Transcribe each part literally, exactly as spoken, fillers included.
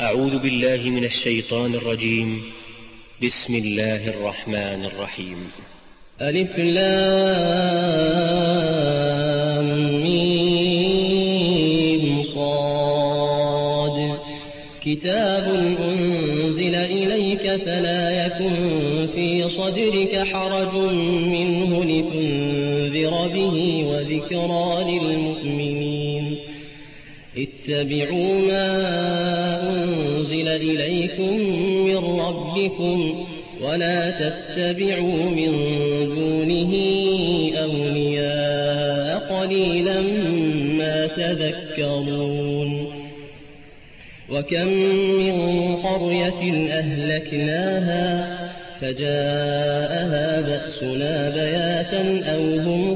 أعوذ بالله من الشيطان الرجيم. بسم الله الرحمن الرحيم. ألف لام ميم صاد كتاب أنزل إليك فلا يكن في صدرك حرج منه لتنذر به وذكرى للمؤمنين. اتبعوا ما أنزل إليكم من ربكم ولا تتبعوا من دونه أولياء قليلا ما تذكرون. وكم من قرية أهلكناها فجاءها بأسنا بياتا أو هم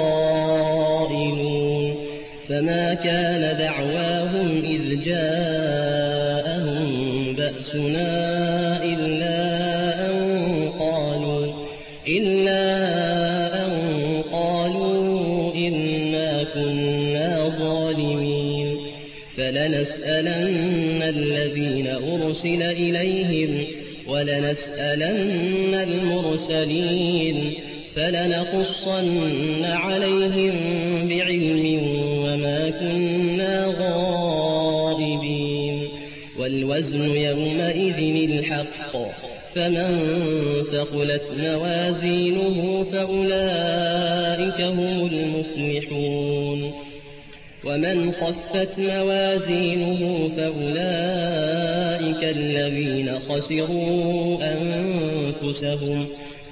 قائلون فما كان دعواهم إذ جاءهم بأسنا إلا أن قالوا إلا أن قالوا إنا كنا ظالمين. فلنسألن الذين أرسل إليهم ولنسألن المرسلين فلنقصن عليهم بعلم وما كنا غائبين. والوزن يومئذ الحق فمن ثقلت موازينه فأولئك هم المفلحون ومن خفت موازينه فأولئك الذين خسروا أنفسهم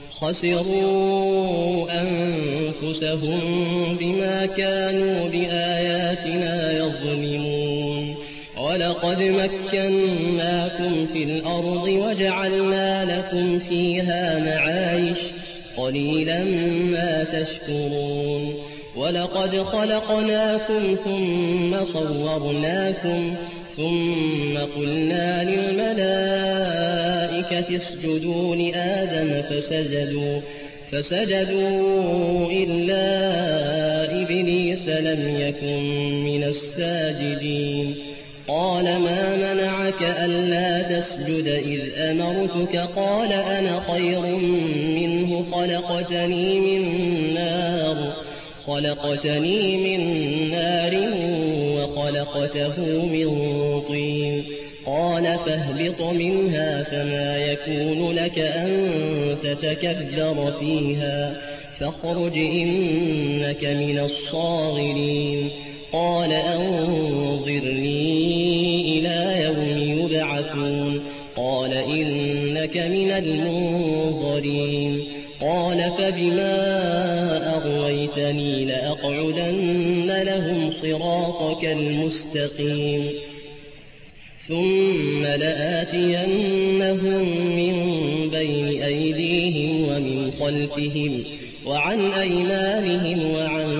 خسروا أنفسهم بما كانوا بآياتنا يظلمون. ولقد مكناكم في الأرض وجعلنا لكم فيها معايش قليلا ما تشكرون. ولقد خلقناكم ثم صورناكم ثم قلنا للملائكة اسجدوا لآدم فسجدوا فسجدوا إلا إبليس لم يكن من الساجدين. قال ما منعك ألا تسجد إذ أمرتك؟ قال أنا خير منه خلقتني من نار خلقتني من نار وخلقته من طين. قال فاهبط منها فما يكون لك أن تتكبر فيها فاخرج إنك من الصاغرين. قال أنظرني إلى يوم يبعثون. قال إنك من المنظرين. قال فبما أغويتني لأقعدن لهم صراطك المستقيم ثم لآتينهم من بين أيديهم ومن خلفهم وعن أيمانهم وعن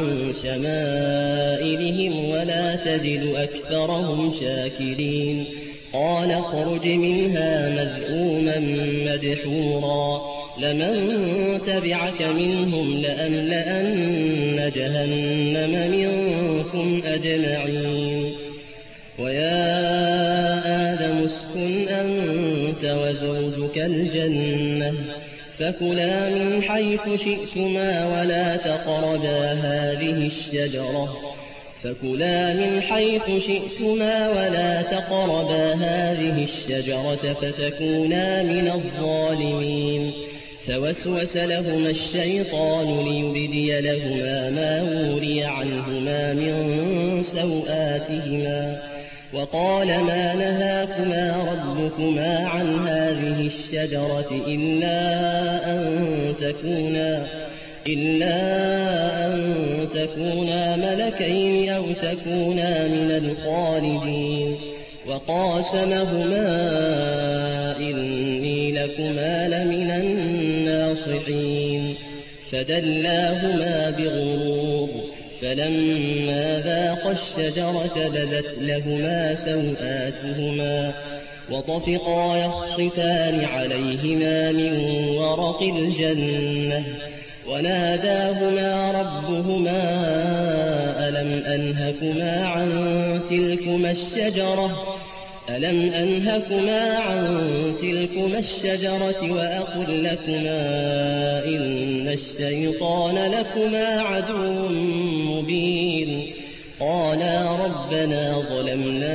شمائلهم ولا تجد أكثرهم شاكرين. قال اخرج منها مذءوما مدحورا لمن تبعك منهم لأملأن جهنم منكم أجمعين. ويا آدم اسكن أنت وزوجك الجنة فكلا من حيث شئتما ولا تقربا هذه الشجرة فكلا من حيث شئتما ولا تقربا هذه الشجرة فتكونا من الظالمين. فوسوس لهما الشيطان ليبدي لهما ما وري عنهما من سوآتهما وقال ما نهاكما ربكما عن هذه الشجرة إلا أن تكونا إلا أن تكونا ملكين أو تكونا من الخالدين. وقاسمهما إني لكما لمن الناصحين. فدلاهما بغرور فلما ذاقا الشجرة بدت لهما سوآتهما وطفقا يخصفان عليهما من ورق الجنة وناداهما ربهما ألم أنهكما عن تلكما الشجرة ألم أنهكما عن تلكما الشجرة وأقل لكما إن الشيطان لكما عدو مبين قالا ربنا ظلمنا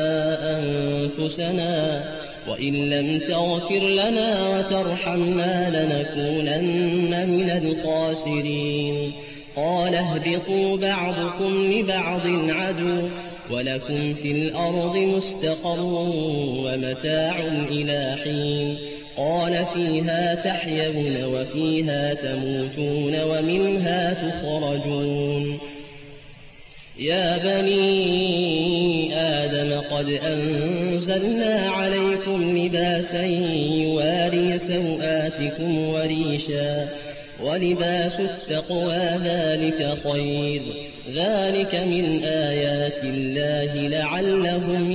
أنفسنا وإن لم تغفر لنا وترحمنا لنكونن من الخاسرين قال اهبطوا بعضكم لبعض عدو ولكم في الأرض مستقر ومتاع إلى حين قال فيها تحيون وفيها تموتون ومنها تخرجون يا بني آدم قد أنزلنا عليكم لباسا يواري سوآتكم وريشا ولباس التقوى ذلك خير ذلك من آيات الله لعلهم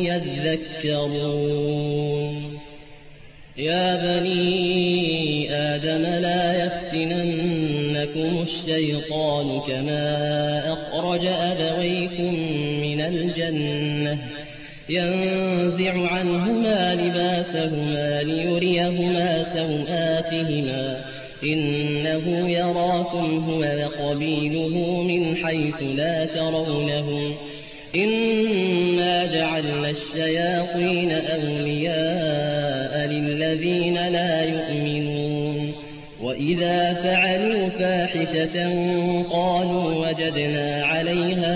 يذكرون يا بني آدم لا يفتننكم الشيطان كما أخرج أبويكم من الجنة ينزع عنهما لباسهما ليريهما سوآتهما إنه يراكم هو وقبيله من حيث لا ترونهم إنا جعلنا الشياطين أولياء للذين لا يؤمنون وإذا فعلوا فاحشة قالوا وجدنا عليها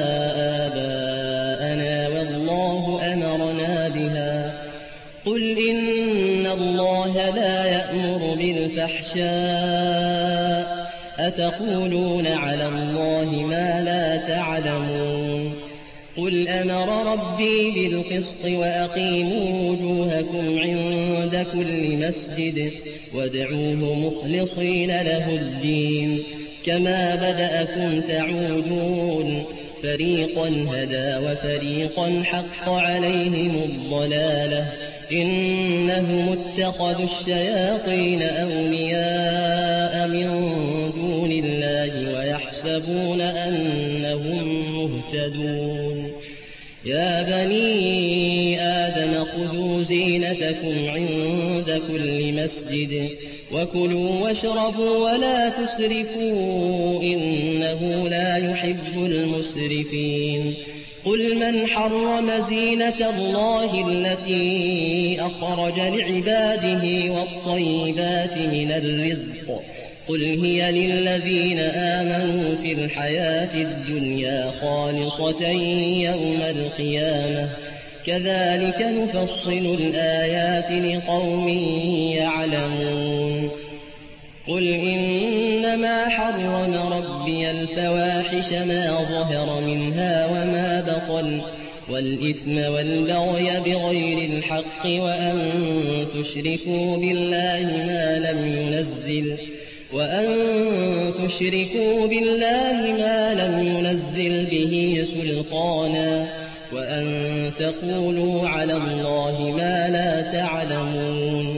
آباءنا والله أمرنا بها قل إن الله لا يأمر بالفحشاء أتقولون على الله ما لا تعلمون قل أمر ربي بالقسط وأقيموا وجوهكم عند كل مسجد وادعوه مخلصين له الدين كما بدأكم تعودون فريقا هدى وفريقا حق عليهم الضلالة إنهم اتخذوا الشياطين أولياء من دون الله ويحسبون أنهم مهتدون يا بني آدم خذوا زينتكم عند كل مسجد وكلوا واشربوا ولا تسرفوا إنه لا يحب المسرفين قل من حرم زينة الله التي أخرج لعباده والطيبات من الرزق قل هي للذين آمنوا في الحياة الدنيا خالصة يوم القيامة كذلك نفصل الآيات لقوم يعلمون قل إنما حرم ربي الفواحش ما ظهر منها وما بطن والإثم والبغي بغير الحق وأن تشركوا بالله ما لم ينزل وأن تشركوا بالله ما لم ينزل به سلطانا وأن تقولوا على الله ما لا تعلمون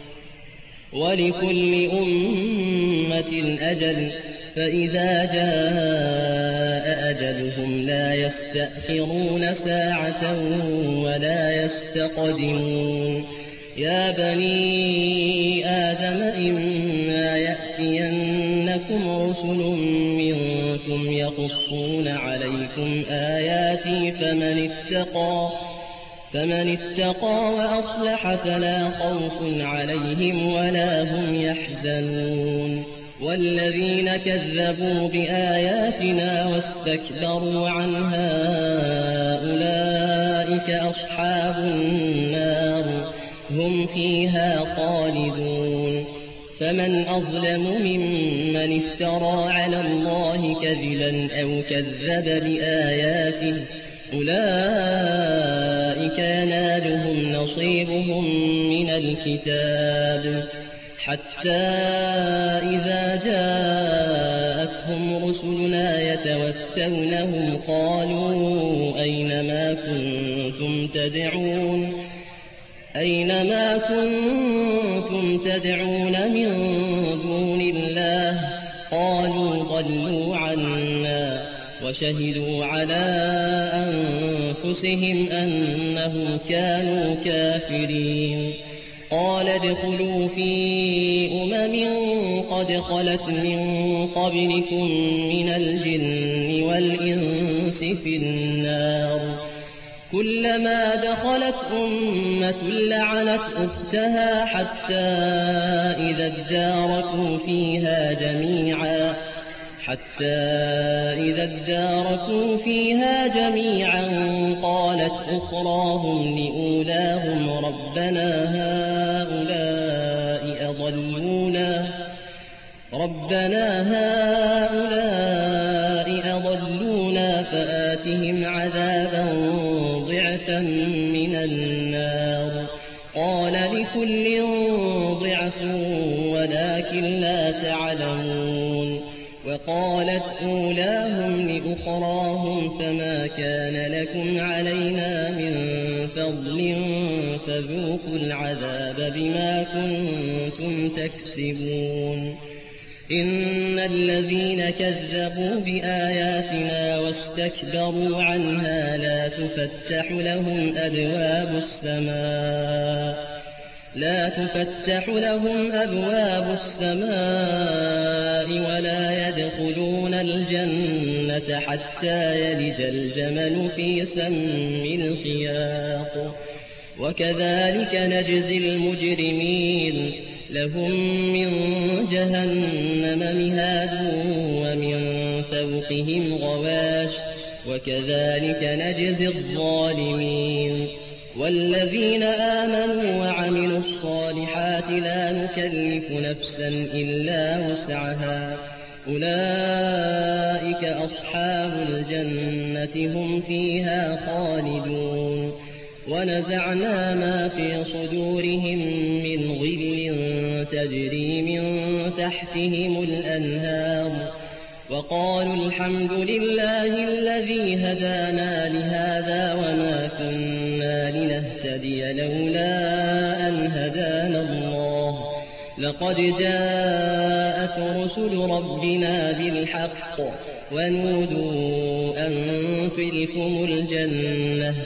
ولكل أمة أجل فإذا جاء أجلهم لا يستأخرون ساعة ولا يستقدمون يا بني آدم إما يأتينكم رسل منكم يقصون عليكم آياتي فمن اتقى فمن اتقى وأصلح فلا خوف عليهم ولا هم يحزنون والذين كذبوا بآياتنا واستكبروا عنها أولئك أصحاب النار هم فيها خالدون فمن أظلم ممن افترى على الله كذبا أو كذب بآياته أولئك ينالهم نصيبهم من الكتاب حتى إذا جاءتهم رسلنا يتوفونهم قالوا أينما كنتم تدعون أينما كنتم تدعون من دون الله قالوا ضلوا عنا وشهدوا على أنفسهم أنهم كانوا كافرين. قال ادخلوا في أمم قد خلت من قبلكم من الجن والإنس في النار كلما دخلت أمة لعنت أختها حتى إذا اداركوا فيها جميعا حتى إذا اداركوا فيها جميعا قالت أخراهم لأولاهم ربنا هؤلاء أضلونا ربنا هؤلاء أضلونا فآتهم عذابا ضعفا من النار قال لكل ضعف ولكن لا تعلمون. وقالت أولاهم لأخراهم فما كان لكم علينا من فضل فذوقوا العذاب بما كنتم تكسبون. إن الذين كذبوا بآياتنا واستكبروا عنها لا تفتح لهم أبواب السماء لا تفتح لهم أبواب السماء ولا يدخلون الجنة حتى يلج الجمل في سم الخياط وكذلك نجزي المجرمين. لهم من جهنم مهاد ومن فوقهم غواش وكذلك نجزي الظالمين. والذين آمنوا وعملوا الصالحات لا نكلف نفسا إلا وسعها أولئك أصحاب الجنة هم فيها خالدون. ونزعنا ما في صدورهم من غل تجري من تحتهم الأنهار وقالوا الحمد لله الذي هدانا لهذا وما كنا لنهتدي لولا أن هدانا الله لقد جاءت رسل ربنا بالحق ونودوا أن تلكم الجنة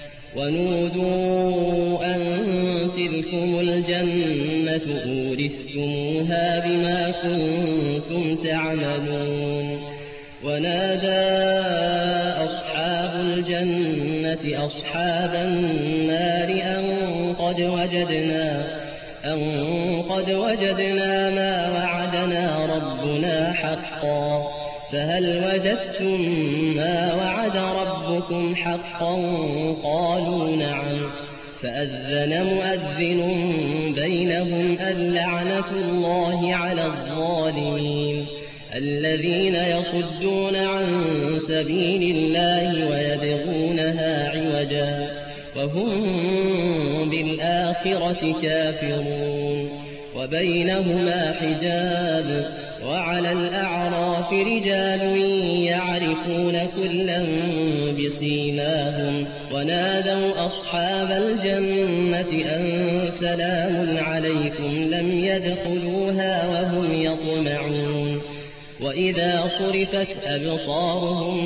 ونودوا أن تلكم الجنة أورثتموها بما كنتم تعملون. ونادى أصحاب الجنة أصحاب النار أن قد وجدنا أن قد وجدنا ما وعدنا ربنا حقا فهل وجدتم ما وعد ربكم حقا قالوا نعم فأذن مؤذن بينهم اللعنة الله على الظالمين الذين يصدون عن سبيل الله ويبغونها عوجا وهم بالآخرة كافرون. وبينهما حجاب وعلى الأعراف رجال يعرفون كلا بسيماهم ونادوا أصحاب الجنة أن سلام عليكم لم يدخلوها وهم يطمعون. وإذا صرفت أبصارهم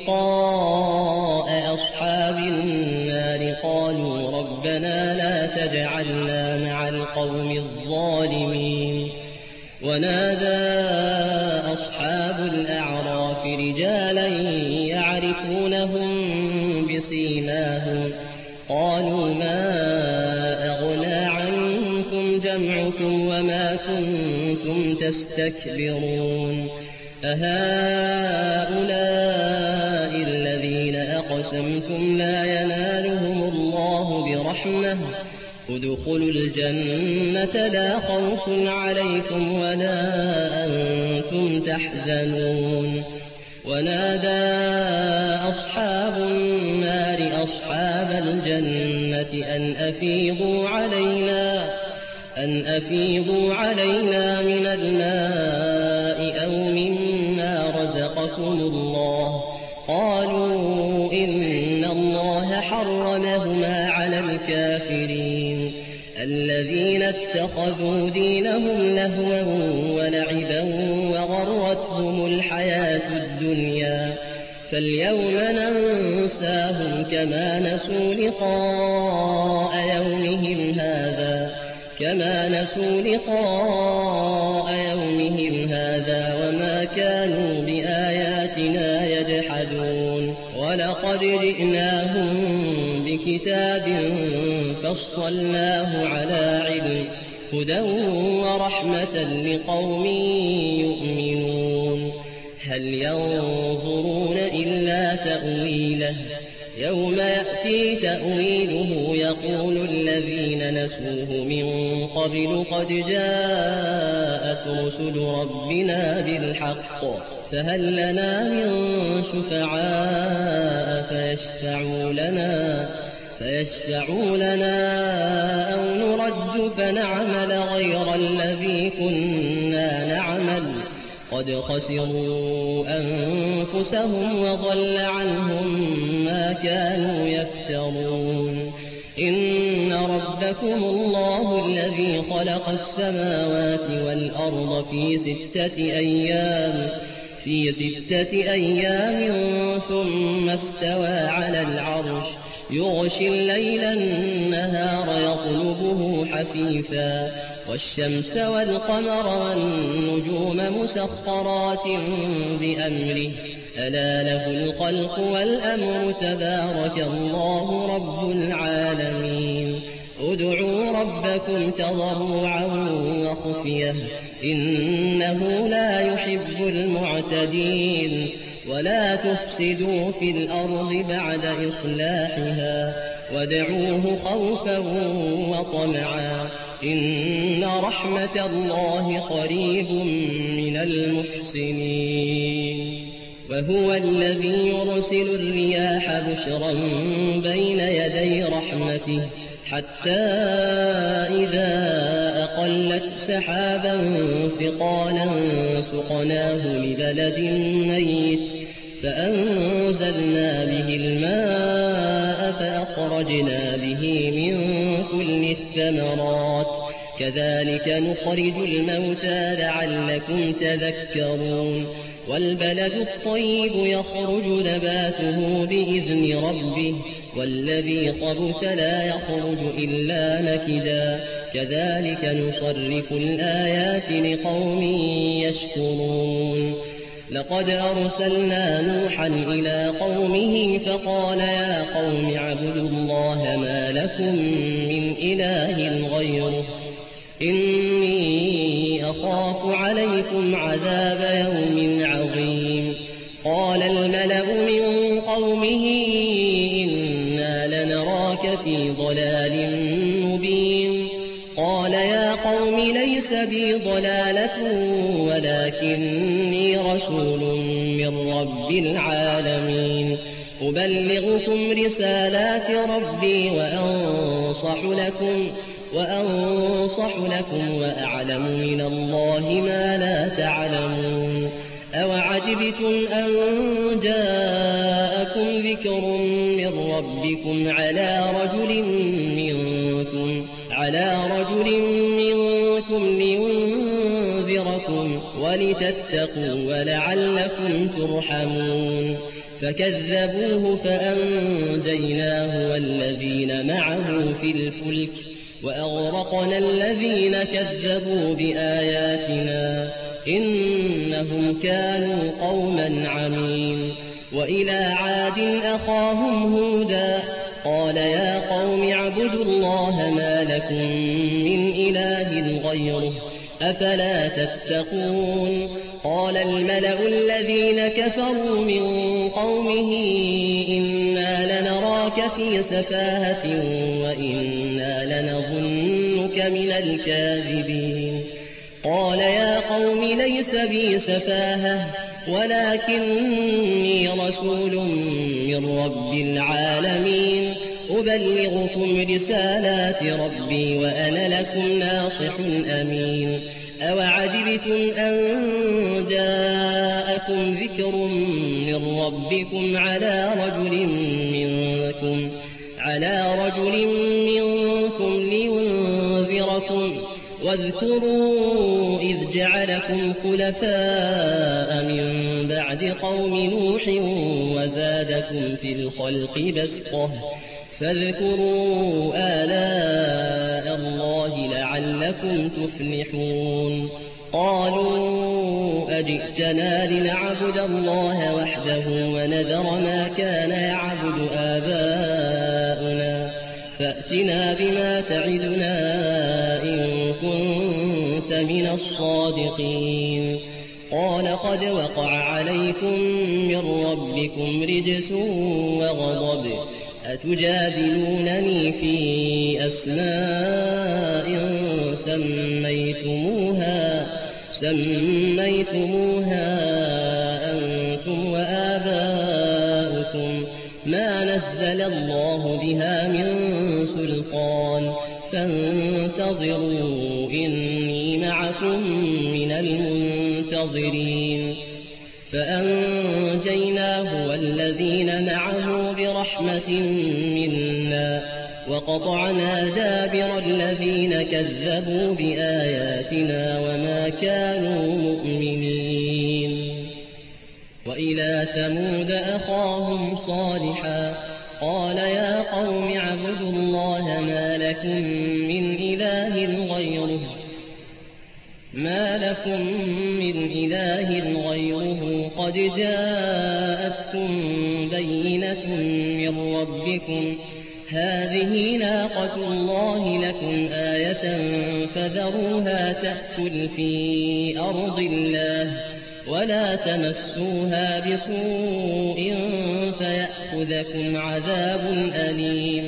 تلقاء أصحاب النار قالوا ربنا لا تجعلنا مع القوم الظالمين. ونادى أصحاب الأعراف رجالا يعرفونهم بسيماهم قالوا ما أغنى عنكم جمعكم وما كنتم تستكبرون أهؤلاء الذين أقسمتم لا ينالهم الله برحمة ادخلوا الجنة لا خوف عليكم ولا أنتم تحزنون. ونادى أصحاب النار أصحاب الجنة أن أفيضوا علينا أن أفيضوا علينا من الماء أو مما رزقكم الله قالوا إن الله حرمهما على الكافرين الذين اتخذوا دينهم لهوا ولعبا وغرتهم الحياة الدنيا فاليوم ننساهم كما نسوا لقاء يومهم هذا كما نسوا لقاء يومهم هذا وما كانوا بآياتنا يجحدون ولقد جئناهم بكتاب فصلناه على علم هدى ورحمة لقوم يؤمنون هل ينظرون إلا تأويله يوم يأتي تأويله يقول الذين نسوه من قبل قد جاءت رسل ربنا بالحق فهل لنا من شفعاء فيشفعوا لنا فيشفعوا لنا أو نرد فنعمل غير الذي كنا نعمل قد خسروا أنفسهم وضل عنهم ما كانوا يفترون إن ربكم الله الذي خلق السماوات والأرض في ستة أيام في ستة أيام ثم استوى على العرش يغشي الليل النهار يطلبه حثيثا والشمس والقمر والنجوم مسخرات بأمره ألا له الخلق والأمر تبارك الله رب العالمين ادعوا ربكم تضرعا وخفية إنه لا يحب المعتدين ولا تفسدوا في الأرض بعد إصلاحها وادعوه خوفا وطمعا إن رحمة الله قريب من المحسنين وهو الذي يرسل الرياح بشرا بين يدي رحمته حتى إذا أقلت سحابا ثقالا سقناه لبلد ميت فأنزلنا به الماء فأخرجنا به من كل الثمرات كذلك نخرج الموتى لعلكم تذكرون والبلد الطيب يخرج نباته بإذن ربه والذي خبث لا يخرج إلا نكدا كذلك نصرف الآيات لقوم يشكرون لقد أرسلنا نوحا إلى قومه فقال يا قوم اعبدوا الله ما لكم من إله غيره إني أخاف عليكم عذاب يوم عظيم قال الملأ من قومه إنا لنراك في ضلال مبين قال يا قوم ليس بي ضلالة ولكني رسول من رب العالمين أبلغكم رسالات ربي وأنصح لكم وأنصح لكم وأعلم من الله ما لا تعلمون أوعجبتم أن جاءكم ذكر من ربكم على رجل منكم على رجل منكم لينذركم ولتتقوا ولعلكم ترحمون فكذبوه فأنجيناه والذين معه في الفلك وأغرقنا الذين كذبوا بآياتنا إنهم كانوا قوما عمين وإلى عاد أخاهم هودا قال يا قوم اعبدوا الله ما لكم من إله غيره أفلا تتقون قال الملأ الذين كفروا من قومه إنا لنراك في سفاهة وإنا لنظنك من الكاذبين قال يا قوم ليس بي سفاهة ولكني رسول من رب العالمين أبلغكم رسالات ربي وأنا لكم ناصح أمين أوعجبتم أن جاءكم ذكر من ربكم على رجل منكم على رجل منكم لينذركم واذكروا إذ جعلكم خلفاء من بعد قوم نوح وزادكم في الخلق بسطة فاذكروا آلاء الله لعلكم تفلحون قالوا أجئتنا لنعبد الله وحده ونذر ما كان يعبد آباؤنا فأتنا بما تعدنا إن كنت من الصادقين قال قد وقع عليكم من ربكم رجس وغضب أتجادلونني في أسماء سميتموها سميتموها أنتم وآباؤكم ما نزل الله بها من سلطان فانتظروا إني معكم من المنتظرين فأنجيناه والذين معه برحمة منا وقطعنا دابر الذين كذبوا بآياتنا وما كانوا مؤمنين وإلى ثمود أخاهم صالحا قال يا قوم اعبدوا الله ما لكم من إله غيره ما لكم من إله غيره قد جاءتكم بينة من ربكم هذه ناقة الله لكم آية فذروها تأكل في أرض الله ولا تمسوها بسوء فيأخذكم عذاب أليم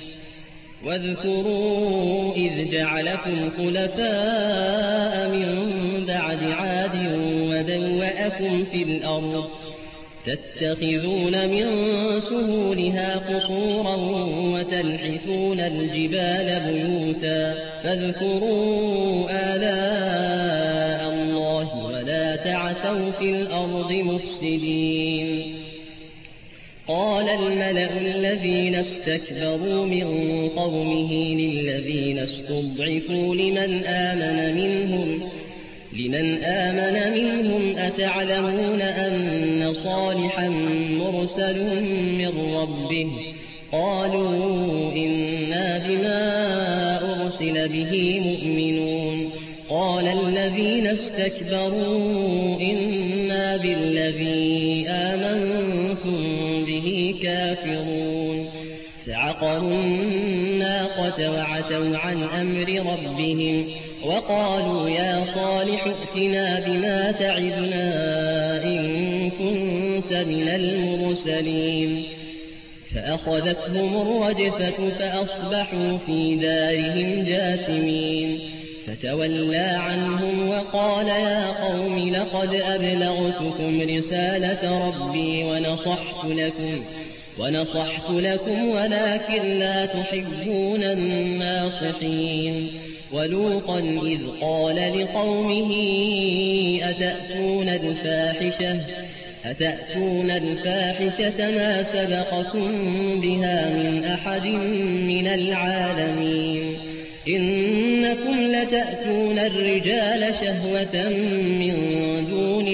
واذكروا إذ جعلكم خلفاء من بعد عاد وبوأكم في الأرض تتخذون من سهولها قصورا وتنحتون الجبال بيوتا فاذكروا آلاء الله ولا تعثوا في الأرض مفسدين قال الملأ الذين استكبروا من قومه للذين استضعفوا لمن آمن منهم لمن آمن منهم أتعلمون أن صالحا مرسل من ربه قالوا إنا بما أرسل به مؤمنون قال الذين استكبروا إنا بالذي آمنتم به كافرون فعقروا الناقة وعتوا عن أمر ربهم وقالوا يا صالح ائتنا بما تعدنا إن كنت من المرسلين فأخذتهم الرجفة فأصبحوا في دارهم جاثمين فتولى عنهم وقال يا قوم لقد أبلغتكم رسالة ربي ونصحت لكم ونصحت لكم ولكن لا تحبون الناصحين ولوطا إذ قال لقومه أتأتون الفاحشة أتأتون الفاحشة ما سبقكم بها من أحد من العالمين إنكم لتأتون الرجال شهوة من دون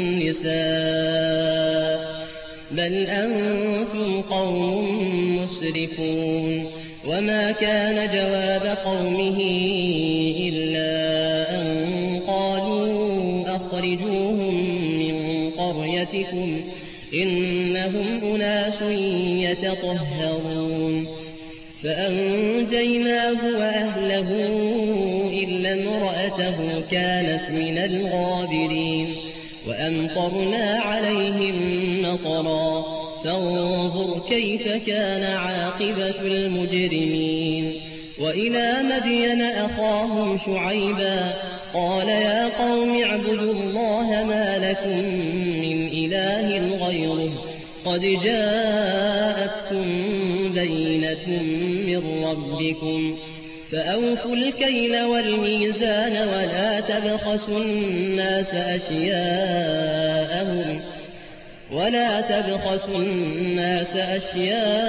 النساء بل أنتم قوم مسرفون وما كان جواب قومه إلا أن قالوا أخرجوهم من قريتكم إنهم أناس يتطهرون فأنجيناه وأهله إلا امرأته كانت من الغابرين وأمطرنا عليهم مطرا فانظر كيف كان عاقبة المجرمين وإلى مدين أخاهم شعيبا قال يا قوم اعبدوا الله ما لكم من إله غيره قد جاءتكم بينة من ربكم فأوفوا الكيل والميزان ولا تبخسوا الناس أشياءهم ولا تبخسوا الناس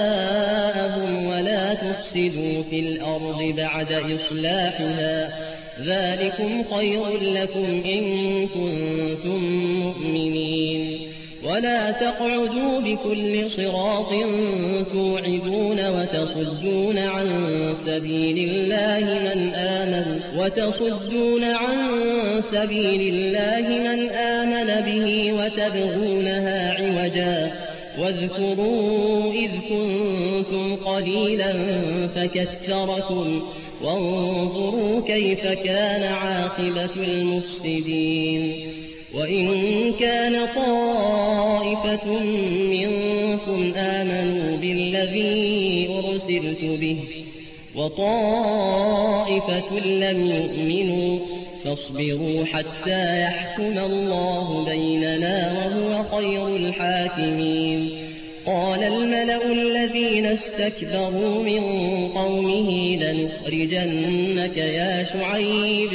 أشياءهم ولا تفسدوا في الأرض بعد إصلاحها ذلكم خير لكم إن كنتم مؤمنين. ولا تقعدوا بكل صراط توعدون وتصدون عن سبيل الله من آمن وتصدون عن سبيل الله من آمن به وتبغونها عوجا. واذكروا إذ كنتم قليلا فكثركم وانظروا كيف كان عاقبة المفسدين. وإن كان طائفة منكم آمنوا بالذي أرسلت به وطائفة لم يؤمنوا فاصبروا حتى يحكم الله بيننا وهو خير الحاكمين. قال الملأ الذين استكبروا من قومه لنخرجنك يا شعيب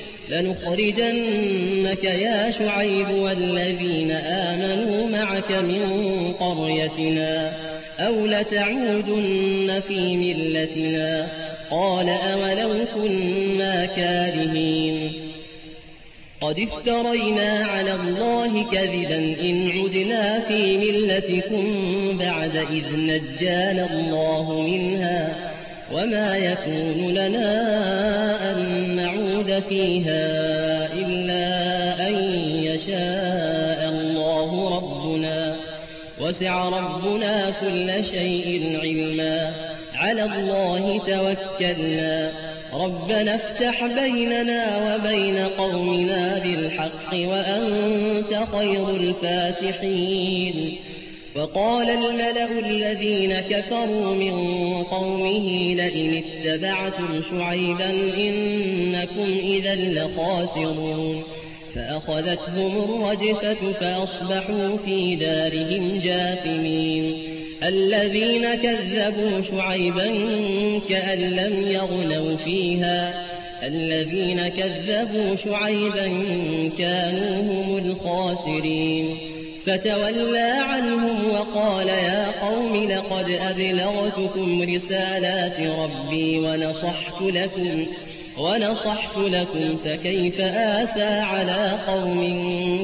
لنخرجنك يا شعيب والذين آمنوا معك من قريتنا أو لتعودن في ملتنا. قال أولو كنا كارهين. قد افترينا على الله كذبا إن عدنا في ملتكم بعد إذ نجانا الله منها وما يكون لنا أن نعود فيها إلا أن يشاء الله ربنا وسع ربنا كل شيء علما. على الله توكلنا ربنا افتح بيننا وبين قومنا بالحق وأنت خير الفاتحين. وقال الملأ الذين كفروا من قومه لئن اتبعتم شعيبا إنكم إذا لخاسرون. فأخذتهم الرجفة فأصبحوا في دارهم جاثمين. الذين كذبوا شعيبا كأن لم يغنوا فيها الذين كذبوا شعيبا كانوا هم الخاسرين. فتولى عنهم وقال يا قوم لقد أبلغتكم رسالات ربي ونصحت لكم ونصحت لكم فكيف آسى على قوم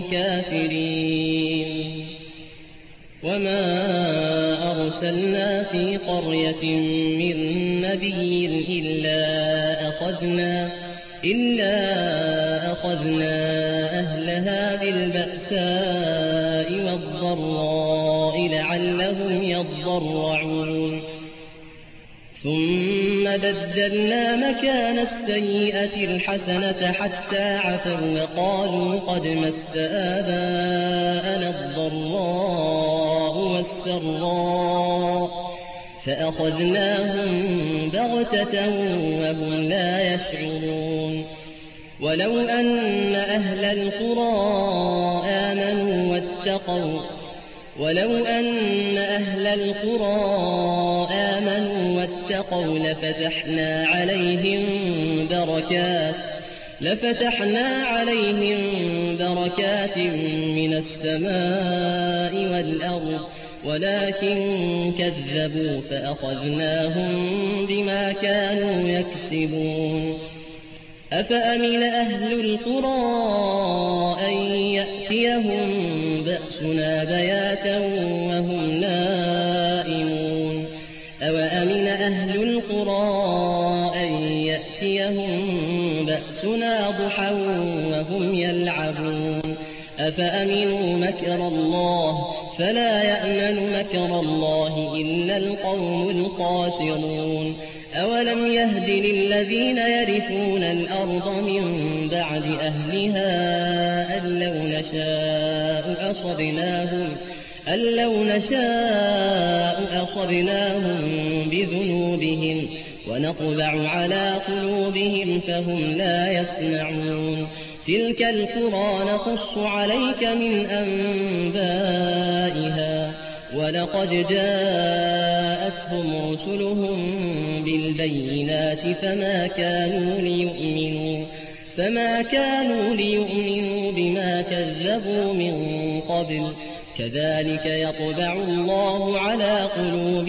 كافرين. وما أرسلنا في قرية من نبي إلا أخذنا إلا أخذنا أهلها بالبأساء والضراء لعلهم يضرعون. ثم بدلنا مكان السيئة الحسنة حتى عفوا وقالوا قد مس آباءنا الضراء والسراء فأخذناهم بغتة وهم لا يشعرون. ولو أن أهل القرى آمنوا واتقوا ولو أن أهل القرى آمنوا واتقوا لفتحنا عليهم بركات لفتحنا عليهم بركات من السماء والأرض ولكن كذبوا فأخذناهم بما كانوا يكسبون. أفأمن أهل القرى أن يأتيهم بأسنا بياتا وهم نائمون أوأمن أهل القرى أن يأتيهم بأسنا ضحى وهم يلعبون أفأمنوا مكر الله فلا يأمن مكر الله إلا القوم الخاسرون. أولم يهد للذين يرثون الأرض من بعد أهلها أن لو نشاء أصبناهم أن لو نشاء أصبناهم بذنوبهم ونطبع على قلوبهم فهم لا يسمعون. تلك القرى نقص عليك من أنبائها ولقد جاءتهم رسلهم بالبينات فما كانوا ليؤمنوا فما كانوا ليؤمنوا بما كذبوا من قبل كذلك يطبع الله على قلوب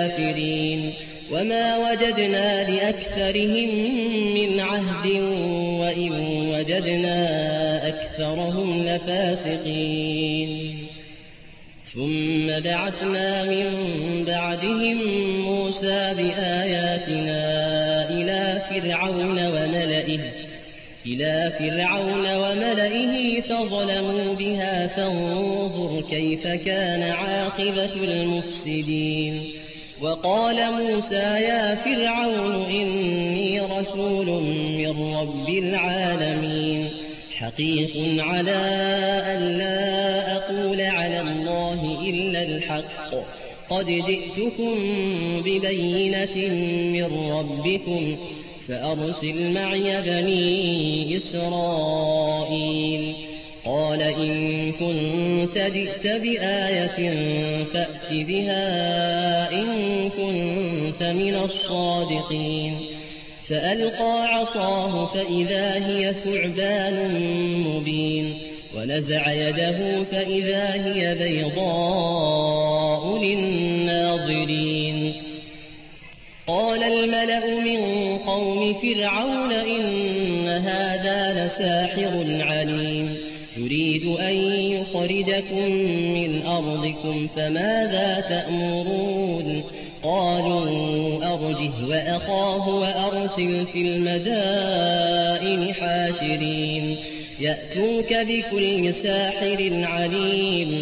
الكافرين. وما وجدنا لأكثرهم من عهد وإن وجدنا أكثرهم لفاسقين ثم بعثنا من بعدهم موسى بآياتنا إلى فرعون وملئه إلى فرعون وملئه فظلموا بها فانظر كيف كان عاقبة المفسدين. وقال موسى يا فرعون إني رسول من رب العالمين حقيق على أن لا أقول على الله إلا الحق قد جئتكم ببينة من ربكم فأرسل معي بني إسرائيل. قال إن كنت جئت بآية فأت بها إن كنت من الصادقين. فألقى عصاه فإذا هي ثعبان مبين ونزع يده فإذا هي بيضاء للناظرين. قال الملأ من قوم فرعون إن هذا لساحر عليم يريد أن يخرجكم من أرضكم فماذا تأمرون؟ قالوا أرجه وأخاه وأرسل في المدائن حاشرين يأتوك بكل ساحر عليم.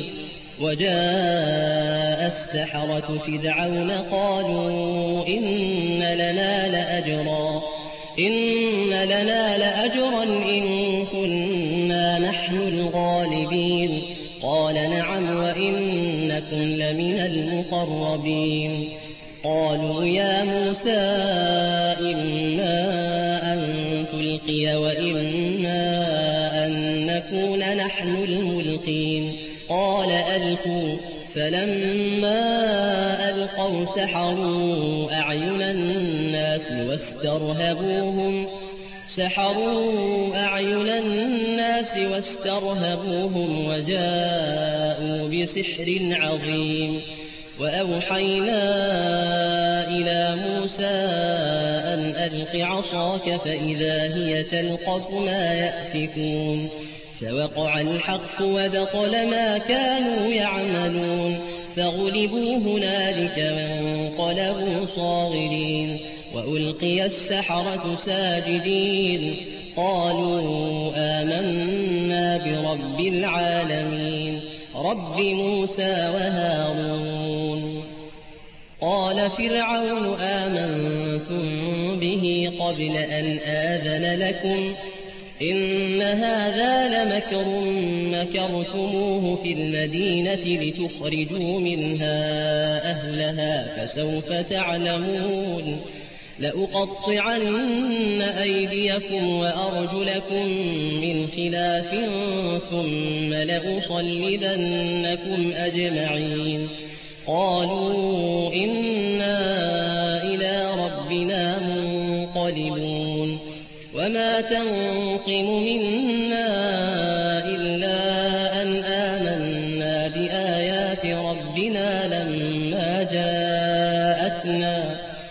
وجاء السحرة فرعون قالوا إن لنا لأجرا إن لنا لأجرا إن كنا نحن الغالبين. قال نعم وإنكم لمن المقربين. قالوا يا موسى إما أن تلقي وإما أن نكون نحن الملقين. قال ألقوا فلما ألقوا سحروا أعين الناس واسترهبوهم سحروا أعين الناس واسترهبوهم وجاءوا بسحر عظيم. وأوحينا إلى موسى أن ألق عصاك فإذا هي تلقف ما يأفكون. فوقع الحق وبطل ما كانوا يعملون فغلبوا هنالك وانقلبوا صاغرين. وألقي السحرة ساجدين قالوا آمنا برب العالمين رب موسى وهارون. قال فرعون آمنتم به قبل أن آذن لكم إن هذا لمكر مكرتموه في المدينة لتخرجوا منها أهلها فسوف تعلمون. لأقطعن أيديكم وأرجلكم من خلاف ثم لأصلبنكم أجمعين. قالوا إنا إلى ربنا منقلبون. وما تنقم منا إلا أن آمنا بآيات ربنا لما جاءتنا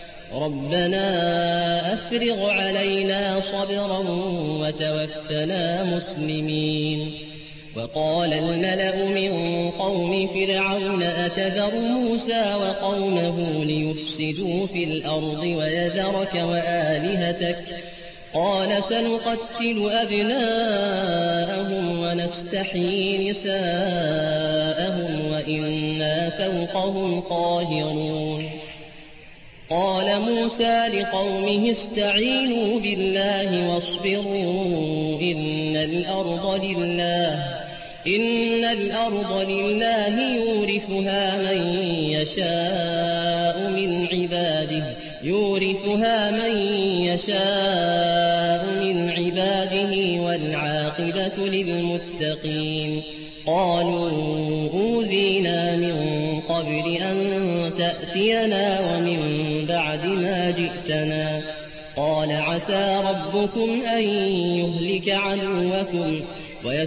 ربنا أفرغ علينا صبرا وتوفنا مسلمين. وقال الملأ من قوم فرعون أتذر موسى وقومه ليفسدوا في الأرض ويذرك وآلهتك قال سنقتل أبناءهم ونستحيي نساءهم وإنا فوقهم قاهرون. قال موسى لقومه استعينوا بالله واصبروا إن الأرض لله إن الأرض لله يورثها من يشاء من عباده يورثها من يشاء من عباده والعاقبة للمتقين. قالوا أوذينا من قبل أن تأتينا ومن بعد ما جئتنا. قال عسى ربكم أن يهلك عدوكم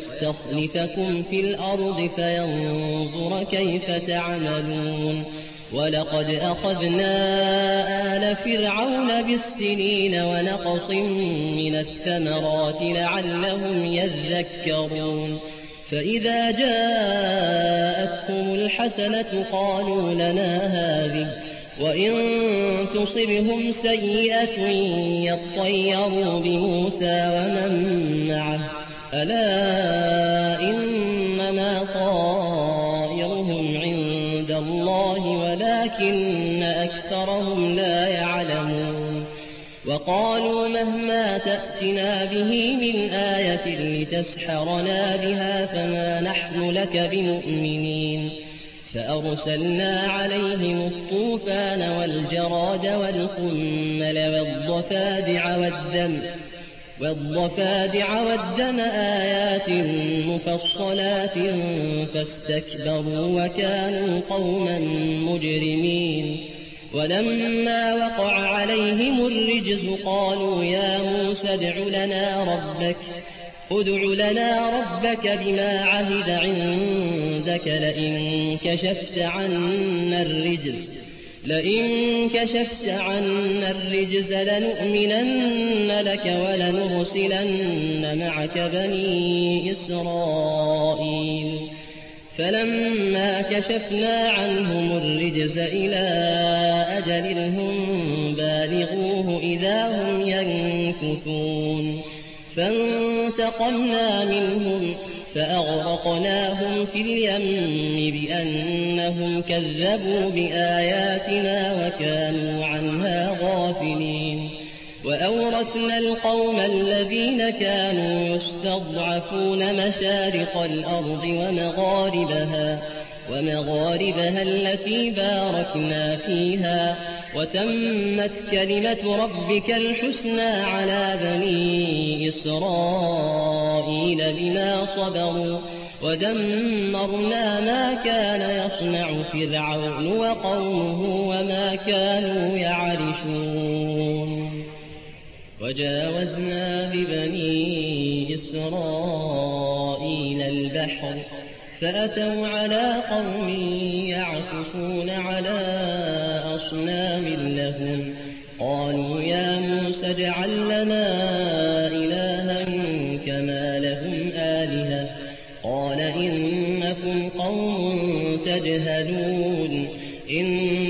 ويستخلفكم في الأرض فينظر كيف تعملون. ولقد أخذنا آل فرعون بالسنين ونقص من الثمرات لعلهم يذكرون فإذا جاءتهم الحسنة قالوا لنا هذه وإن تصبهم سيئة يطيروا بموسى ومن معه ألا إنما طائرهم عند الله ولكن أكثرهم لا يعلمون وقالوا مهما تأتنا به من آية لتسحرنا بها فما نحن لك بمؤمنين فأرسلنا عليهم الطوفان والجراد والقمل والضفادع والدم والضفادع والدم آيات مفصلات فاستكبروا وكانوا قوما مجرمين ولما وقع عليهم الرجز قالوا يا موسى ادع لنا ربك ادع لنا ربك بما عهد عندك لئن كشفت عنا الرجز لئن كشفت عنا الرجز لنؤمنن لك ولنرسلن معك بني إسرائيل فلما كشفنا عنهم الرجز إلى أجل هم بالغوه إذا هم ينكثون فانتقمنا منهم فأغرقناهم في اليم بأنهم كذبوا بآياتنا وكانوا عنها غافلين وأورثنا القوم الذين كانوا يستضعفون مشارق الأرض ومغاربها ومغاربها التي باركنا فيها وتمت كلمة ربك الحسنى على بني إسرائيل بما صبروا ودمرنا ما كان يصنع فرعون وقومه وما كانوا يعرشون وجاوزنا ببني إسرائيل البحر فأتوا على قوم يعكفون على أصنام لهم قالوا يا موسى اجعل لنا إلها كما لهم آلهة قال إنكم قوم تجهلون إن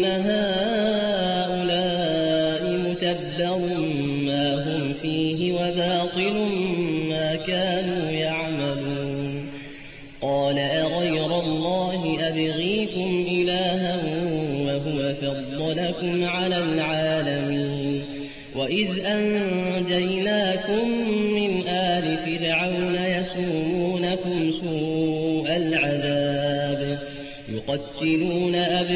هؤلاء متبر ما هم فيه وباطل ما كانوا يعملون قال أغير الله أبغيكم إلها وهو فضلكم على العالمين وإذ أنجيناكم من آل فرعون يسومونكم سوء العذاب يقتلون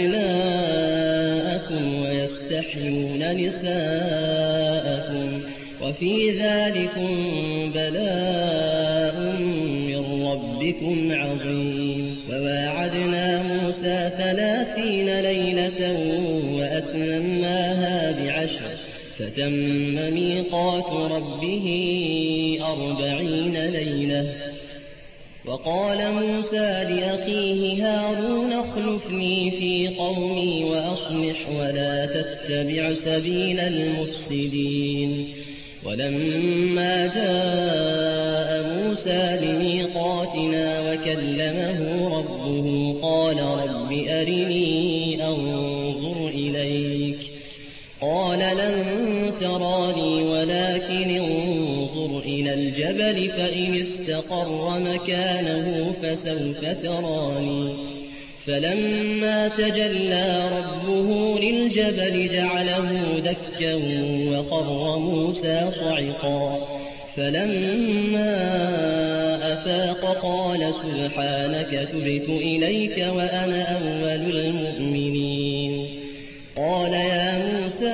أبناءكم ويستحيون نساءكم وفي ذلكم بلاء من ربكم عظيم وواعدنا موسى ثلاثين ليلة وأتممناها بعشر فتم ميقات ربه أربعين ليلة وقال موسى لأخيه هارون اخلفني في قومي وأصلح ولا تتبع سبيل المفسدين ولما جاء موسى لميقاتنا وكلمه ربه قال رب أرني أنظر إليك قال لن تراني ولكن انظر إلى الجبل فإن استقر مكانه فسوف تراني فلما تجلى ربه للجبل جعله دكا وخر موسى صعقا فلما أفاق قال سبحانك تبت إليك وأنا أول المؤمنين قال يا موسى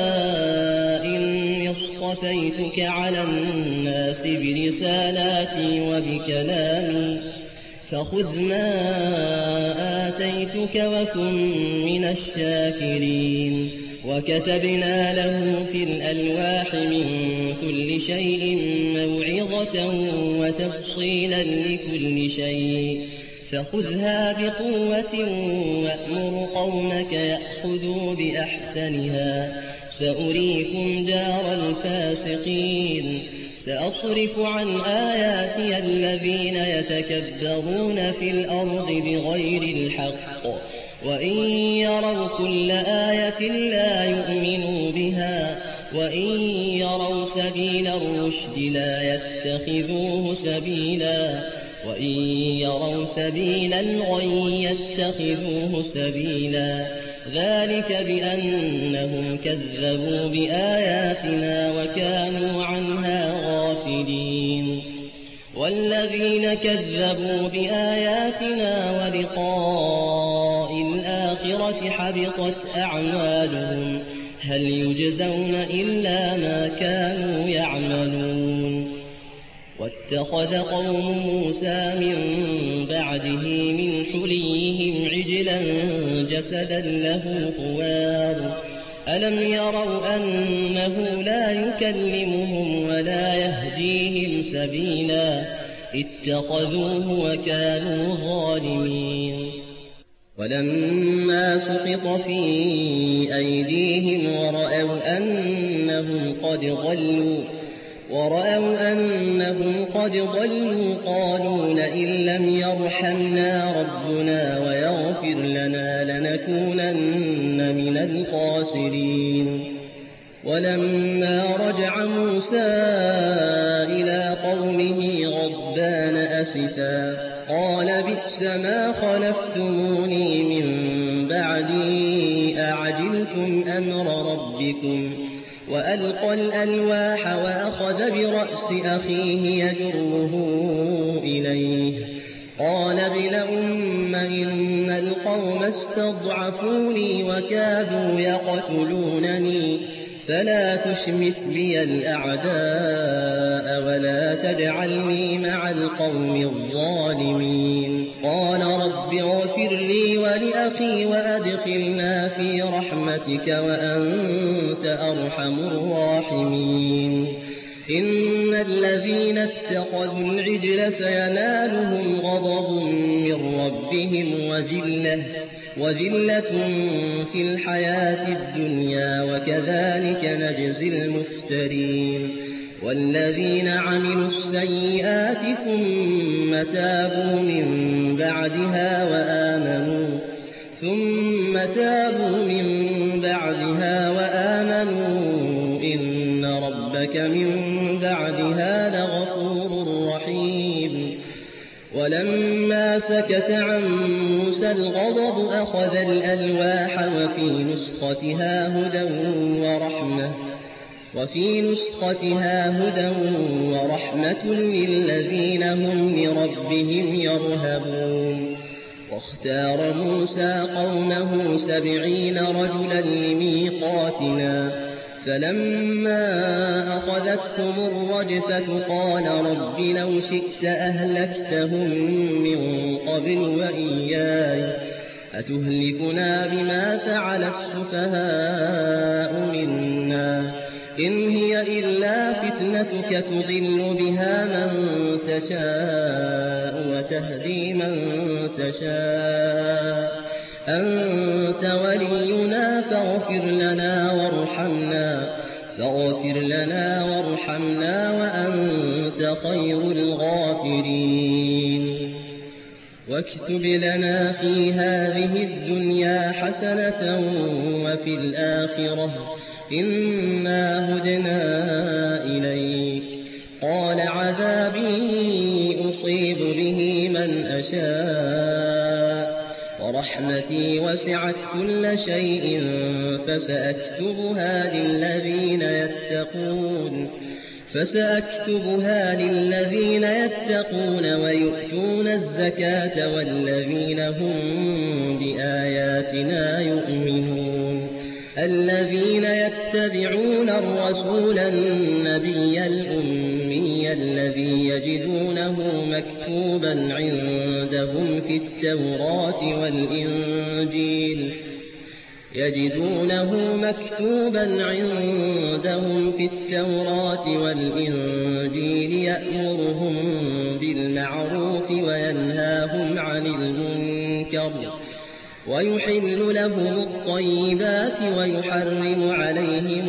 إني اصطفيتك على الناس برسالاتي وبكلامي فخذ ما آتيتك وكن من الشاكرين وكتبنا له في الألواح من كل شيء موعظة وتفصيلا لكل شيء فخذها بقوة وأمر قومك يأخذوا بأحسنها سأريكم دار الفاسقين سأصرف عن آياتي الذين يتكبرون في الأرض بغير الحق وإن يروا كل آية لا يؤمنوا بها وإن يروا سبيل الرشد لا يتخذوه سبيلا وإن يروا سبيل الغي يتخذوه سبيلا ذلك بأنهم كذبوا بآياتنا وكانوا عنها غافلين والذين كذبوا بآياتنا ولقاء الآخرة حبطت أعمالهم هل يجزون إلا ما كانوا يعملون واتخذ قوم موسى من بعده من حليهم عجلا جسدا له خوار ألم يروا أنه لا يكلمهم ولا يهديهم سبيلا اتخذوه وكانوا ظالمين ولما سقط في أيديهم ورأوا أنهم قد ضلوا ورأوا أنهم قد ضلوا قالوا لئن لم يرحمنا ربنا ويغفر لنا لنكونن من الخاسرين ولما رجع موسى إلى قومه غضبان أسفا قال بئس ما خلفتموني من بعدي أعجلتم أمر ربكم وألقى الألواح وأخذ برأس أخيه يجره إليه قال ابن أم إن القوم استضعفوني وكادوا يقتلونني فلا تشمت بي الأعداء ولا تجعلني مع القوم الظالمين قال رب اغفر لي ولأخي وأدخلنا في رحمتك وأنت أرحم الراحمين إن الذين اتخذوا العجل سينالهم غضب من ربهم وذلة وذلة في الحياة الدنيا وكذلك نجزي المفترين والذين عملوا السيئات ثم تابوا من بعدها وآمنوا ثم تابوا من بعدها وآمنوا إن ربك من بعدها لغفور رحيم ولما سكت عن موسى الغضب أخذ الألواح وفي نسختها هدى ورحمة وفي نسختها هدى ورحمة للذين هم لربهم يرهبون واختار موسى قومه سبعين رجلا لميقاتنا فلما أخذتهم الرجفة قال رب لو شئت أهلكتهم من قبل وإياي أتهلكنا بما فعل السفهاء منا إن هي إلا فتنتك تضل بها من تشاء وتهدي من تشاء أنت ولينا فاغفر لنا وارحمنا فاغفر لنا وارحمنا وأنت خير الغافرين واكتب لنا في هذه الدنيا حسنة وفي الآخرة إنا هدنا إليك قال عذابي أصيب به من أشاء ورحمتي وسعت كل شيء فسأكتبها للذين يتقون فسأكتبها للذين يتقون ويؤتون الزكاة والذين هم بآياتنا يؤمنون الذين يتبعون الرسول النبي الأمي الذي يجدونه مكتوبا عندهم في التوراة والإنجيل يجدونه مكتوبا عندهم في التوراة والإنجيل يأمرهم بالمعروف وينهاهم عن المنكر ويحل لهم الطيبات ويحرم عليهم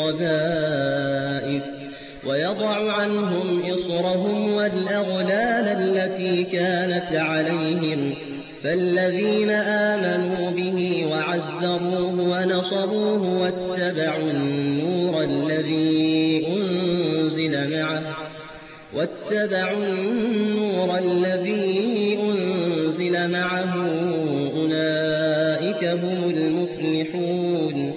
الخبائث ويضع عنهم إصرهم والأغلال التي كانت عليهم فالذين آمنوا به وعزروه ونصروه واتبعوا النور الذي أنزل معه واتبعوا النور الذي أنزل معه أولئك هم المفلحون.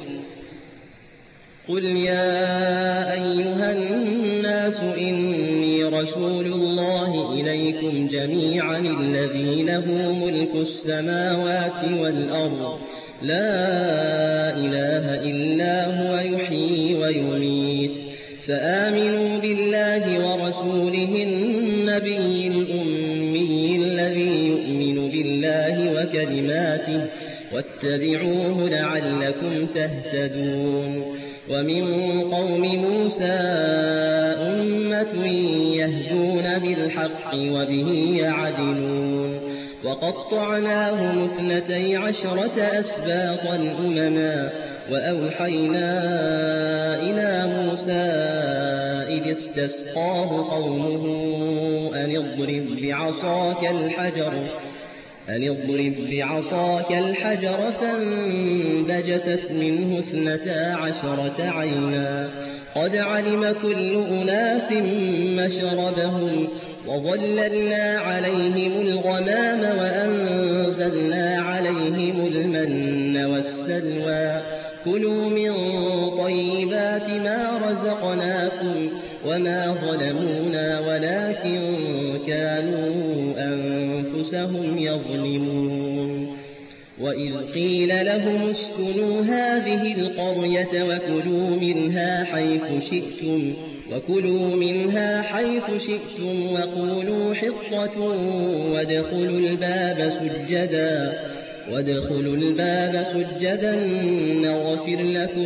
قل يا أيها الناس إني رسول الله إليكم جميعا الذي له ملك السماوات والأرض لا إله إلا هو يحيي ويميت فآمنوا بالله ورسوله النبي الأمي الذي يؤمن بالله وكلماته واتبعوه لعلكم تهتدون. ومن قوم موسى أمة يهدون بالحق وبه يعدلون وقطعناهم اثنتي عشرة أسباطا أمما وأوحينا إلى موسى إذ استسقاه قومه أن اضرب بعصاك الحجر أن اضرب بعصاك الحجر فانبجست منه اثنتا عشرة عينا قد علم كل أناس مشربهم وظللنا عليهم الغمام وأنزلنا عليهم المن والسلوى كلوا من طيبات ما رزقناكم وما ظلمونا ولكن كانوا أنفسهم يظلمون. وإذ قيل لهم اسكنوا هذه القرية وكلوا منها حيث شئتم وكلوا منها حيث شئتم وقولوا حطة وادخلوا الباب سجدا وادخلوا الباب سجدا نغفر لكم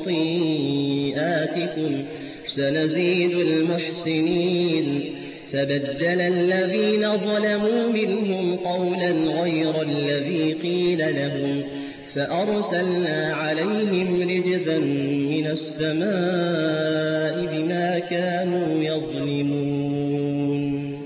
خطيئاتكم سنزيد المحسنين. فبدل الذين ظلموا منهم قولا غير الذي قيل لهم فأرسلنا عليهم رجزا من السماء بما كانوا يظلمون.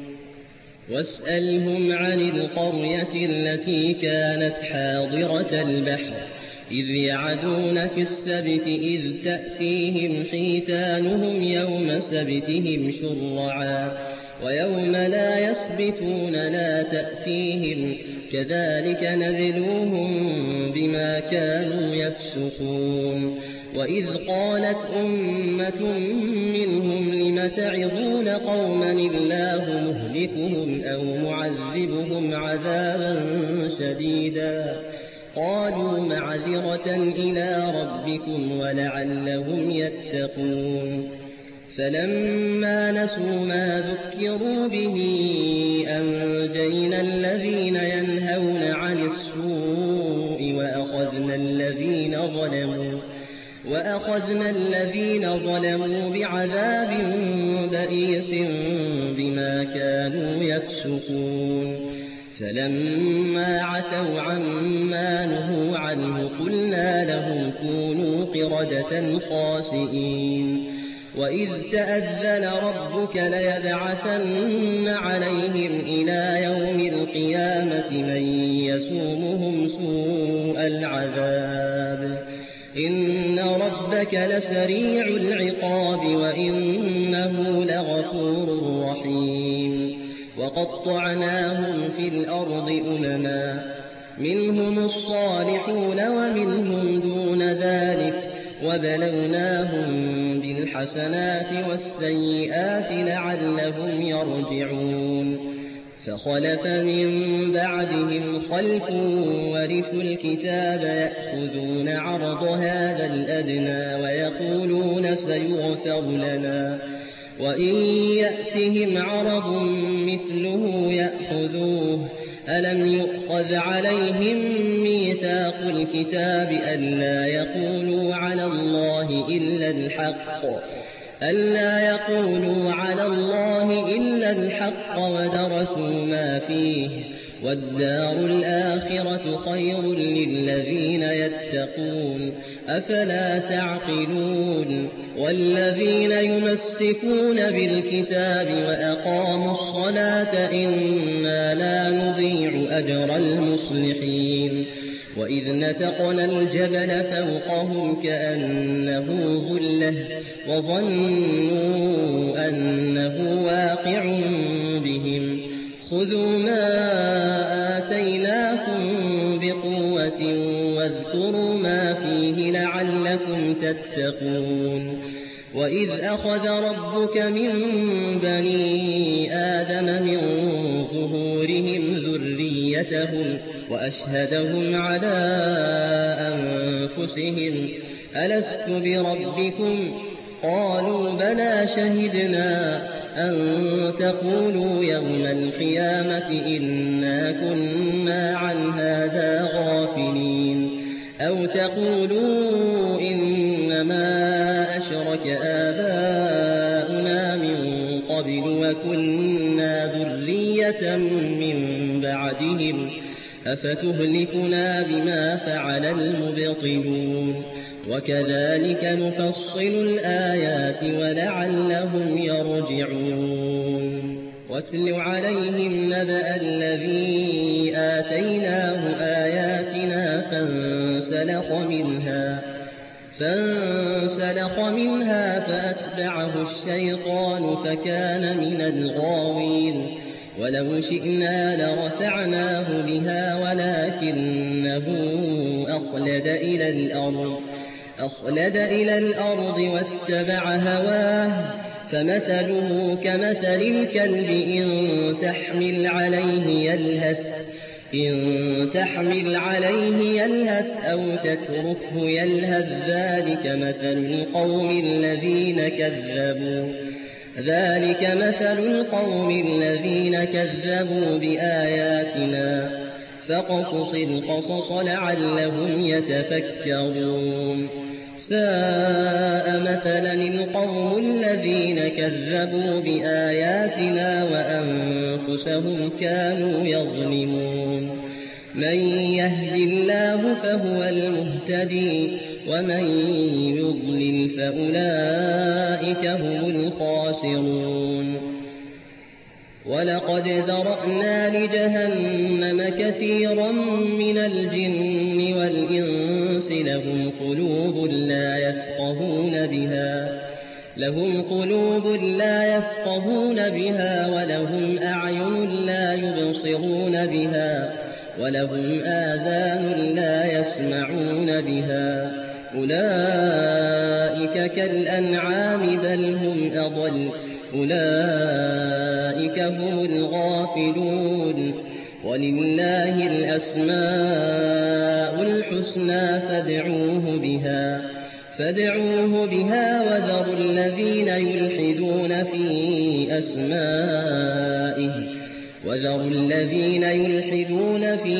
واسألهم عن القرية التي كانت حاضرة البحر إذ يعدون في السبت إذ تأتيهم حيتانهم يوم سبتهم شرعا ويوم لا يسبتون لا تأتيهم كذلك نبلوهم بما كانوا يفسقون. وإذ قالت أمة منهم لم تعظون قوما الله مهلكهم أو معذبهم عذابا شديدا قالوا معذرة إلى ربكم ولعلهم يتقون. فلما نسوا ما ذكروا به أنجينا الذين ينهون عن السوء وأخذنا الذين ظلموا وأخذنا الذين ظلموا بعذاب بئيس بما كانوا يفسقون. فلما عتوا عما نهوا عنه قلنا لهم كونوا قردة خاسئين. وإذ تأذن ربك ليبعثن عليهم إلى يوم القيامة من يسومهم سوء العذاب إن ربك لسريع العقاب وإنه لغفور رحيم. وقطعناهم في الأرض أمما منهم الصالحون ومنهم دون ذلك وبلوناهم بالحسنات والسيئات لعلهم يرجعون. فخلف من بعدهم خلف ورثوا الكتاب يأخذون عرض هذا الأدنى ويقولون سيغفر لنا وإن يأتهم عرض مثله يأخذوه ألم يؤخذ عليهم ميثاق الكتاب ألا يقولوا على الله إلا الحق ألا يقولوا على الله إلا الحق ودرسوا ما فيه والدار الآخرة خير للذين يتقون أفلا تعقلون والذين يمسكون بالكتاب وأقاموا الصلاة إنا لا نضيع أجر المصلحين وإذ نتقنا الجبل فوقهم كأنه ظلة وظنوا أنه واقع بهم خذوا ما آتيناكم بقوة واذكروا ما فيه لعلكم تتقون وإذ أخذ ربك من بني آدم من ظهورهم ذريتهم وأشهدهم على أنفسهم ألست بربكم قالوا بلى شهدنا أن تقولوا يوم القيامة إنا كنا عن هذا غافلين أو تقولوا إنما أشرك آباؤنا من قبل وكنا ذرية من بعدهم أفتهلكنا بما فعل المبطلون وكذلك نفصل الآيات ولعلهم يرجعون واتل عليهم نبأ الذي آتيناه آياتنا فانسلخ منها فانسلخ منها فأتبعه الشيطان فكان من الغاوين ولو شئنا لرفعناه بها ولكنه أخلد إلى الأرض أخلد إلى الأرض واتبع هواه فمثله كمثل الكلب إن تحمل عليه يلهث إن تحمل عليه يلهث أو تتركه يلهث ذلك مثل القوم الذين كذبوا ذلك مثل القوم الذين كذبوا بآياتنا فاقصص القصص لعلهم يتفكرون ساء مثلا القوم الذين كذبوا بآياتنا وأنفسهم كانوا يظلمون من يهد الله فهو المهتدي ومن يضلل فأولئك هم الخاسرون ولقد ذرأنا لجهنم كثيرا من الجن والإنس لهم قلوب لا يفقهون بها لهم قلوب لا يفقهون بها ولهم أعين لا يبصرون بها ولهم آذان لا يسمعون بها أولئك كالأنعام بل هم أضل أولئك هم الغافلون ولله الأسماء الحسنى فادعوه بها فادعوه بها وذروا الذين يلحدون في أسمائه وذروا الذين يلحدون في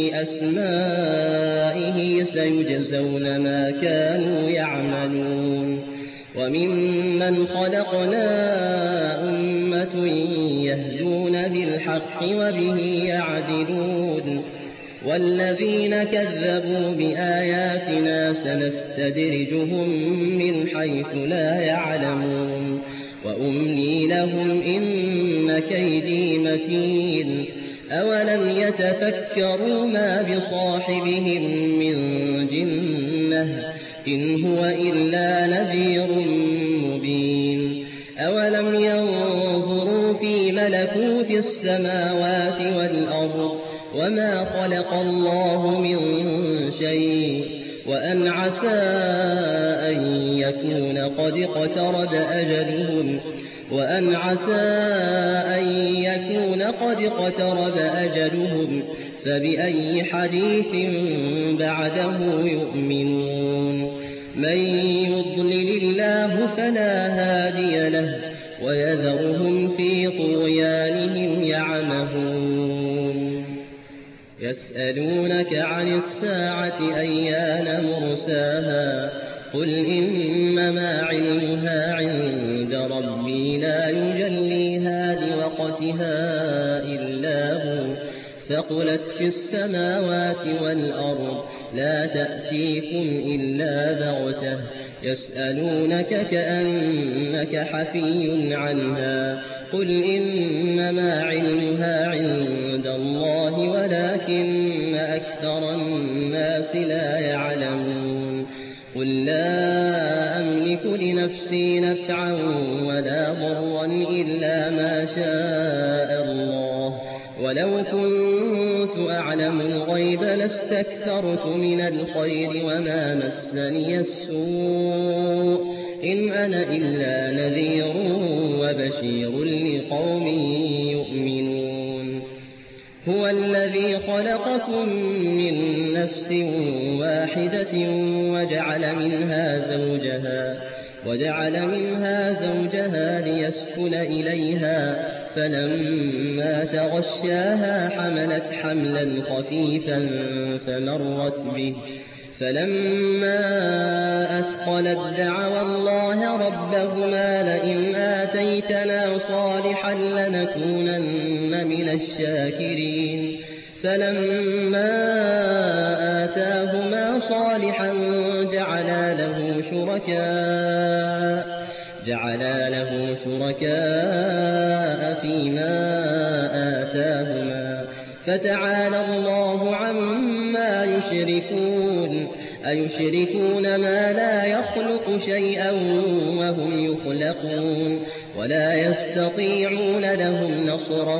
أسمائه سيجزون ما كانوا يعملون وممن خلقنا أمة يهدون بالحق وبه يعدلون والذين كذبوا بآياتنا سنستدرجهم من حيث لا يعلمون وأملي لهم إن كيدي متين أولم يتفكروا ما بصاحبهم من جنة إن هو إلا نذير مبين أولم ينظروا في ملكوت السماوات والأرض وما خلق الله من شيء وأن عسى أن يكون قد اقترب أجلهم وأن عسى أن يكون قد اقترب أجلهم فبأي حديث بعده يؤمنون من يضلل الله فلا هادي له ويذرهم في طغيانهم يعمهون يسألونك عن الساعة أيان مرساها قل إنما علمها عند ربي لا يجليها لوقتها إلا هو ثقلت في السماوات والأرض لا تأتيكم إلا بغتة يسألونك كأنك حفي عنها قل إنما علمها عند الله ولكن أكثر الناس لا يعلمون قل لا أملك لنفسي نفعا ولا ضرا إلا ما شاء الله ولو كنت أعلم الغيب لاستكثرت من الخير وما مسني السوء إن أنا إلا نذير وبشير لقوم يؤمنون هو الذي خلقكم من نفس واحدة وجعل منها زوجها وجعل منها زوجها ليسكن إليها فلما تغشاها حملت حملا خفيفا فمرت به فلما أثقلت دعوا الله ربهما لئن آتيتنا صالحا لنكونن من الشاكرين فلما آتاهما صالحا جعلا له شركاء جعلا له شركاء فيما آتاهما فتعالى الله عما يشركون أيشركون ما لا يخلق شيئا وهم يخلقون ولا يستطيعون لهم نصرا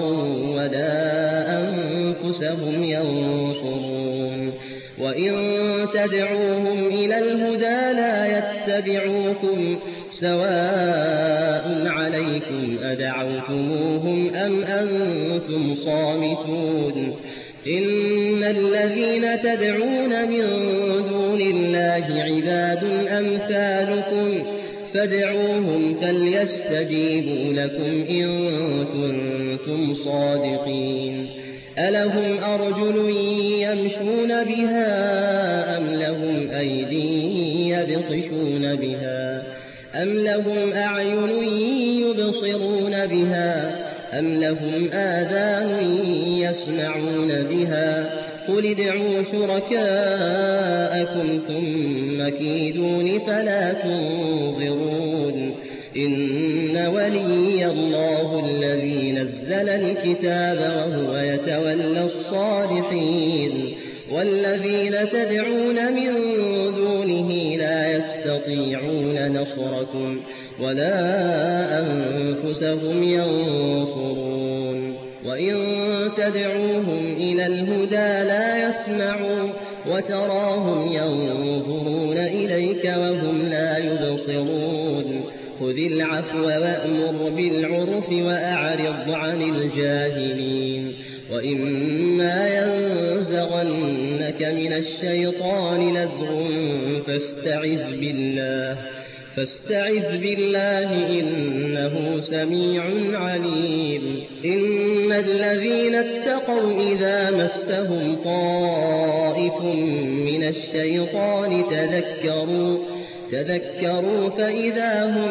ولا أنفسهم ينصرون وإن تدعوهم إلى الهدى لا يتبعوكم سواء عليكم أدعوتموهم أم أنتم صامتون إن الذين تدعون من دون الله عباد أمثالكم فادعوهم فليستجيبوا لكم إن كنتم صادقين ألهم أرجل يمشون بها أم لهم أيدي يبطشون بها أم لهم أعين يبصرون بها أم لهم آذان يسمعون بها قل ادعوا شركاءكم ثم كيدون فلا تنظرون إن ولي الله الذي نزل الكتاب وهو يتولى الصالحين والذين تدعون من دونه لا يستطيعون نصركم ولا أنفسهم ينصرون وإن تدعوهم إلى الهدى لا يسمعوا وتراهم ينظرون إليك وهم لا يبصرون خذ العفو وأمر بالعرف وأعرض عن الجاهلين وإما ينزغنك من الشيطان نزغ فاستعذ بالله فاستعذ بالله إنه سميع عليم إن الذين اتقوا إذا مسهم طائف من الشيطان تذكروا تذكروا فإذا هم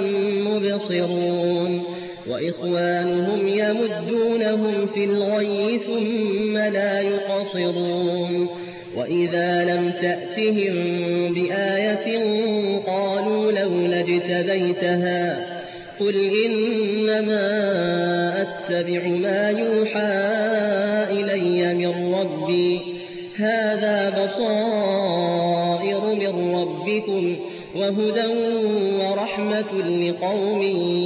مبصرون وإخوانهم يمدونهم في الغي ثم لا يقصرون وإذا لم تأتهم بآية قالوا لولا اجتبيتها قل إنما أتبع ما يوحى إلي من ربي هذا بصائر من ربكم وهدى ورحمة لقوم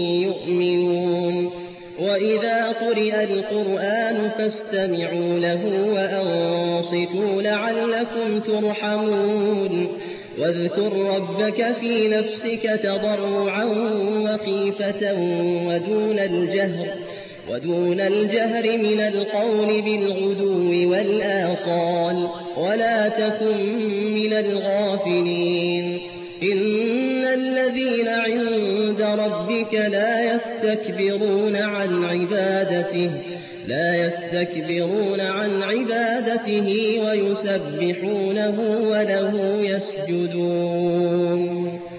يؤمنون وإذا قرئ القرآن فاستمعوا له وأنصتوا لعلكم ترحمون واذكر ربك في نفسك تضرعا وخيفة ودون الجهر ودون الجهر من القول بالغدو والآصال ولا تكن من الغافلين إن الذين عند ربك لا يستكبرون عن عبادته لا يستكبرون عن عبادته ويسبحونه وله يسجدون